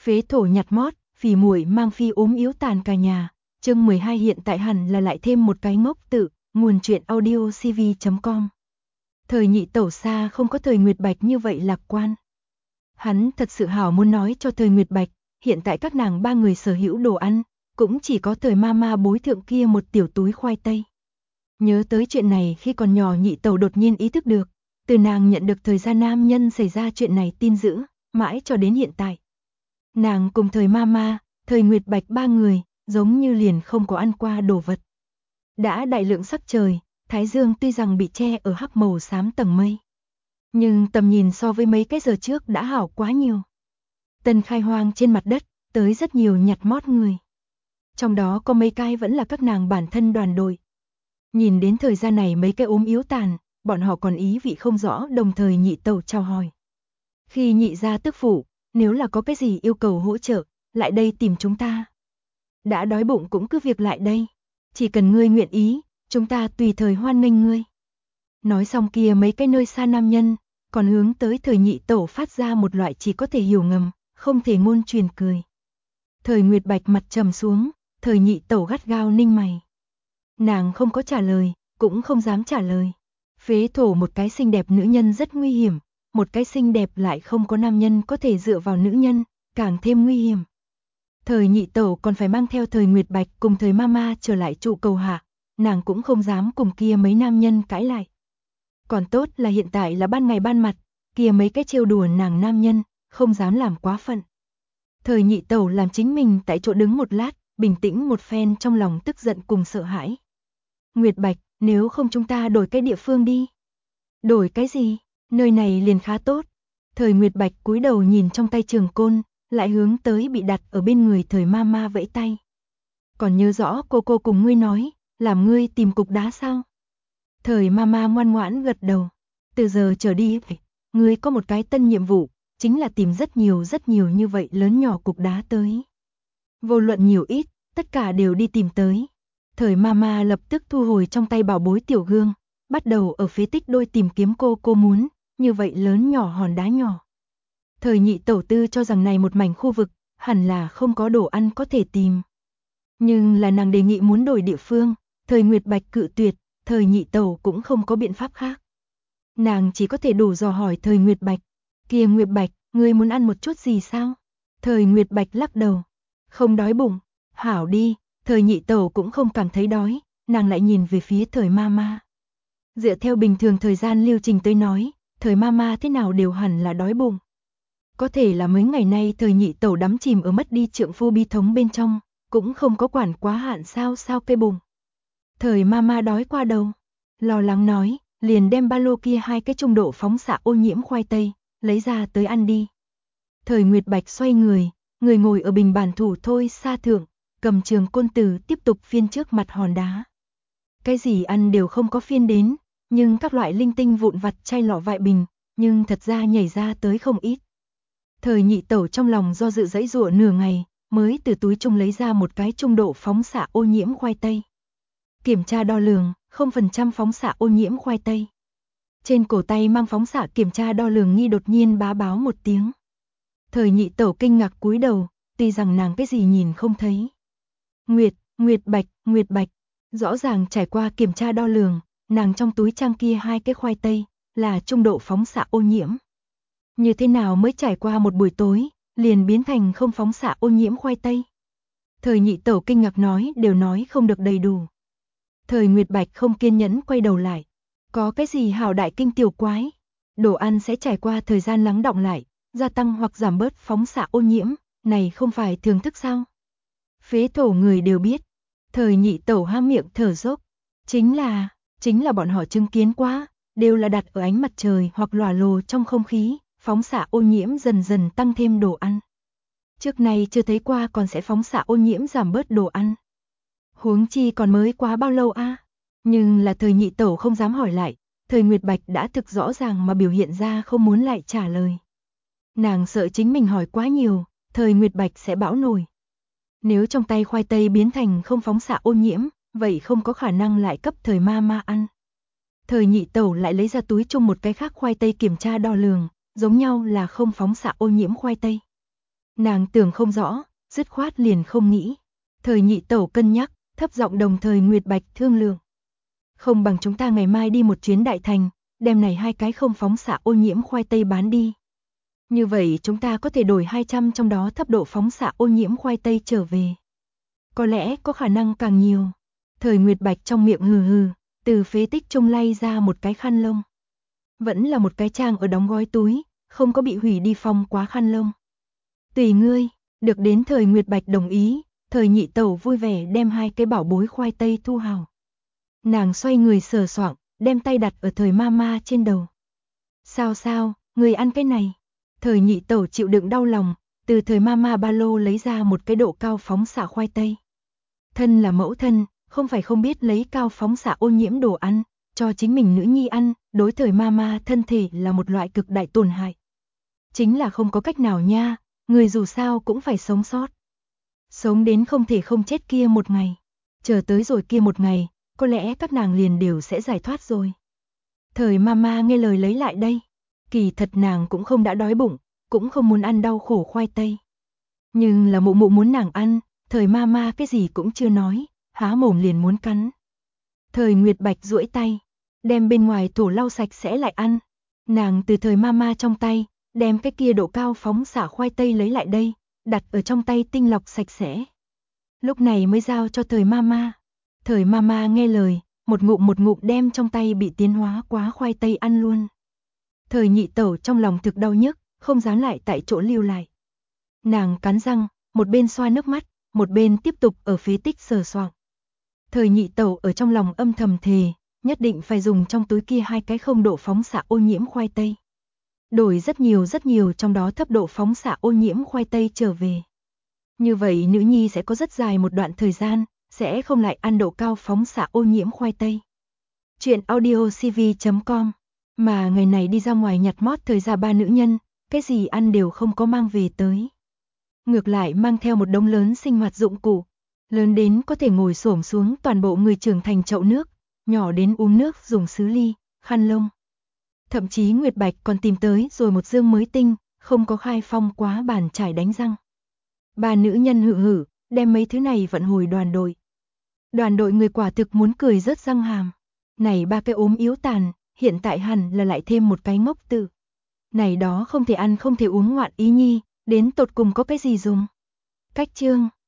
Phế thổ nhặt mót, phì muội mang phi ốm yếu tàn cả nhà. Chương 12 hiện tại hẳn là lại thêm một cái ngốc tự, nguồn truyện audio cv.com. Thời nhị tẩu xa không có thời Nguyệt Bạch như vậy lạc quan. Hắn thật sự hảo muốn nói cho thời Nguyệt Bạch, hiện tại các nàng ba người sở hữu đồ ăn, cũng chỉ có thời mama bối thượng kia một tiểu túi khoai tây. Nhớ tới chuyện này khi còn nhỏ nhị tẩu đột nhiên ý thức được, từ nàng nhận được thời gian nam nhân xảy ra chuyện này tin dữ, mãi cho đến hiện tại. Nàng cùng thời mama, thời Nguyệt Bạch ba người, giống như liền không có ăn qua đồ vật. Đã đại lượng sắc trời, thái dương tuy rằng bị che ở hắc màu xám tầng mây. Nhưng tầm nhìn so với mấy cái giờ trước đã hảo quá nhiều. Tân khai hoang trên mặt đất, tới rất nhiều nhặt mót người. Trong đó có mấy cái vẫn là các nàng bản thân đoàn đội. Nhìn đến thời gian này mấy cái ốm yếu tàn, bọn họ còn ý vị không rõ đồng thời nhị tẩu chào hỏi. Khi nhị ra tức phụ, nếu là có cái gì yêu cầu hỗ trợ, lại đây tìm chúng ta. Đã đói bụng cũng cứ việc lại đây. Chỉ cần ngươi nguyện ý, chúng ta tùy thời hoan nghênh ngươi. Nói xong kia mấy cái nơi xa nam nhân, còn hướng tới thời nhị tẩu phát ra một loại chỉ có thể hiểu ngầm, không thể ngôn truyền cười. Thời Nguyệt Bạch mặt trầm xuống, thời nhị tẩu gắt gao ninh mày. Nàng không có trả lời, cũng không dám trả lời. Phế thổ một cái xinh đẹp nữ nhân rất nguy hiểm, một cái xinh đẹp lại không có nam nhân có thể dựa vào nữ nhân, càng thêm nguy hiểm. Thời nhị tẩu còn phải mang theo thời Nguyệt Bạch cùng thời mama trở lại trụ cầu hạ, nàng cũng không dám cùng kia mấy nam nhân cãi lại. Còn tốt là hiện tại là ban ngày ban mặt, kia mấy cái trêu đùa nàng nam nhân, không dám làm quá phận. Thời nhị tẩu làm chính mình tại chỗ đứng một lát, bình tĩnh một phen trong lòng tức giận cùng sợ hãi. Nguyệt Bạch, nếu không chúng ta đổi cái địa phương đi. Đổi cái gì? Nơi này liền khá tốt. Thời Nguyệt Bạch cúi đầu nhìn trong tay trường côn, lại hướng tới bị đặt ở bên người thời mama vẫy tay. Còn nhớ rõ cô cùng ngươi nói, làm ngươi tìm cục đá sao? Thời mama ngoan ngoãn gật đầu. Từ giờ trở đi, ngươi có một cái tân nhiệm vụ, chính là tìm rất nhiều như vậy lớn nhỏ cục đá tới. Vô luận nhiều ít, tất cả đều đi tìm tới. Thời mama lập tức thu hồi trong tay bảo bối tiểu gương, bắt đầu ở phế tích đôi tìm kiếm cô muốn, như vậy lớn nhỏ hòn đá nhỏ. Thời nhị tẩu tư cho rằng này một mảnh khu vực, hẳn là không có đồ ăn có thể tìm. Nhưng là nàng đề nghị muốn đổi địa phương, thời Nguyệt Bạch cự tuyệt, thời nhị tẩu cũng không có biện pháp khác. Nàng chỉ có thể đủ dò hỏi thời Nguyệt Bạch, kia Nguyệt Bạch, ngươi muốn ăn một chút gì sao? Thời Nguyệt Bạch lắc đầu, không đói bụng, hảo đi, thời nhị tẩu cũng không cảm thấy đói, nàng lại nhìn về phía thời mama. Dựa theo bình thường thời gian lưu trình tới nói, thời mama thế nào đều hẳn là đói bụng. Có thể là mấy ngày nay thời nhị tẩu đắm chìm ở mất đi trượng phu bi thống bên trong, cũng không có quản quá hạn sao cây bụng. Thời mama đói qua đầu, lo lắng nói, liền đem ba lô kia hai cái trung độ phóng xạ ô nhiễm khoai tây, lấy ra tới ăn đi. Thời Nguyệt Bạch xoay người ngồi ở bình bản thủ thôi xa thượng, cầm trường côn tử tiếp tục phiên trước mặt hòn đá. Cái gì ăn đều không có phiên đến, nhưng các loại linh tinh vụn vặt chai lọ vại bình, nhưng thật ra nhảy ra tới không ít. Thời nhị tẩu trong lòng do dự dãy dụa nửa ngày, mới từ túi trung lấy ra một cái trung độ phóng xạ ô nhiễm khoai tây. Kiểm tra đo lường, 0% phóng xạ ô nhiễm khoai tây. Trên cổ tay mang phóng xạ kiểm tra đo lường nghi đột nhiên bá báo một tiếng. Thời nhị tẩu kinh ngạc cúi đầu, tuy rằng nàng cái gì nhìn không thấy. Nguyệt Bạch, rõ ràng trải qua kiểm tra đo lường, nàng trong túi trang kia hai cái khoai tây, là trung độ phóng xạ ô nhiễm. Như thế nào mới trải qua một buổi tối, liền biến thành không phóng xạ ô nhiễm khoai tây? Thời nhị tẩu kinh ngạc nói đều nói không được đầy đủ. Thời Nguyệt Bạch không kiên nhẫn quay đầu lại. Có cái gì hảo đại kinh tiểu quái? Đồ ăn sẽ trải qua thời gian lắng đọng lại, gia tăng hoặc giảm bớt phóng xạ ô nhiễm, này không phải thường thức sao? Phế thổ người đều biết. Thời nhị tẩu há miệng thở dốc. Chính là bọn họ chứng kiến quá, đều là đặt ở ánh mặt trời hoặc lòa lồ trong không khí, phóng xạ ô nhiễm dần dần tăng thêm đồ ăn. Trước nay chưa thấy qua còn sẽ phóng xạ ô nhiễm giảm bớt đồ ăn. Huống chi còn mới quá bao lâu a? Nhưng là thời nhị tẩu không dám hỏi lại, thời Nguyệt Bạch đã thực rõ ràng mà biểu hiện ra không muốn lại trả lời. Nàng sợ chính mình hỏi quá nhiều, thời Nguyệt Bạch sẽ bão nổi. Nếu trong tay khoai tây biến thành không phóng xạ ô nhiễm, vậy không có khả năng lại cấp thời mama ăn. Thời nhị tẩu lại lấy ra túi chung một cái khác khoai tây kiểm tra đo lường, giống nhau là không phóng xạ ô nhiễm khoai tây. Nàng tưởng không rõ, dứt khoát liền không nghĩ. Thời nhị tẩu cân nhắc, thấp giọng đồng thời Nguyệt Bạch thương lượng. Không bằng chúng ta ngày mai đi một chuyến Đại Thành, đem này 2 cái không phóng xạ ô nhiễm khoai tây bán đi. Như vậy chúng ta có thể đổi 200 trong đó thấp độ phóng xạ ô nhiễm khoai tây trở về. Có lẽ có khả năng càng nhiều. Thời Nguyệt Bạch trong miệng hừ hừ, từ phế tích trung lay ra một cái khăn lông. Vẫn là một cái trang ở đóng gói túi, không có bị hủy đi phong quá khăn lông. Tùy ngươi, được đến thời Nguyệt Bạch đồng ý, thời nhị tẩu vui vẻ đem 2 cái bảo bối khoai tây thu hào. Nàng xoay người sờ soạng, đem tay đặt ở thời mama trên đầu. Sao, người ăn cái này? Thời nhị tẩu chịu đựng đau lòng, từ thời mama ba lô lấy ra một cái độ cao phóng xạ khoai tây. Thân là mẫu thân, không phải không biết lấy cao phóng xạ ô nhiễm đồ ăn, cho chính mình nữ nhi ăn, đối thời mama thân thể là một loại cực đại tổn hại. Chính là không có cách nào nha, người dù sao cũng phải sống sót. Sống đến không thể không chết kia một ngày. Chờ tới rồi kia một ngày, có lẽ các nàng liền đều sẽ giải thoát rồi. Thời mama nghe lời lấy lại đây. Kỳ thật nàng cũng không đã đói bụng, cũng không muốn ăn đau khổ khoai tây. Nhưng là mụ mụ muốn nàng ăn, thời mama cái gì cũng chưa nói, há mồm liền muốn cắn. Thời Nguyệt Bạch duỗi tay, đem bên ngoài thổ lau sạch sẽ lại ăn. Nàng từ thời mama trong tay, đem cái kia độ cao phóng xạ khoai tây lấy lại đây, đặt ở trong tay tinh lọc sạch sẽ. Lúc này mới giao cho thời mama. Thời mama nghe lời, một ngụm đem trong tay bị tiến hóa quá khoai tây ăn luôn. Thời nhị tẩu trong lòng thực đau nhức, không dám lại tại chỗ lưu lại. Nàng cắn răng, một bên xoa nước mắt, một bên tiếp tục ở phế tích sờ soạng. Thời nhị tẩu ở trong lòng âm thầm thề, nhất định phải dùng trong túi kia 2 cái không độ phóng xạ ô nhiễm khoai tây. Đổi rất nhiều trong đó thấp độ phóng xạ ô nhiễm khoai tây trở về. Như vậy nữ nhi sẽ có rất dài một đoạn thời gian, sẽ không lại ăn độ cao phóng xạ ô nhiễm khoai tây. Chuyện audiocv.com. Mà ngày này đi ra ngoài nhặt mót thời gia 3 nữ nhân, cái gì ăn đều không có mang về tới. Ngược lại mang theo một đống lớn sinh hoạt dụng cụ, lớn đến có thể ngồi xổm xuống toàn bộ người trưởng thành chậu nước, nhỏ đến uống nước dùng sứ ly, khăn lông. Thậm chí Nguyệt Bạch còn tìm tới rồi một dương mới tinh, không có khai phong quá bàn chải đánh răng. 3 nữ nhân hự, đem mấy thứ này vận hồi đoàn đội. Đoàn đội người quả thực muốn cười rớt răng hàm. Này 3 cái ốm yếu tàn, hiện tại hẳn là lại thêm một cái ngốc tử. Này đó không thể ăn không thể uống ngoạn ý nhi, đến tột cùng có cái gì dùng. Cách chương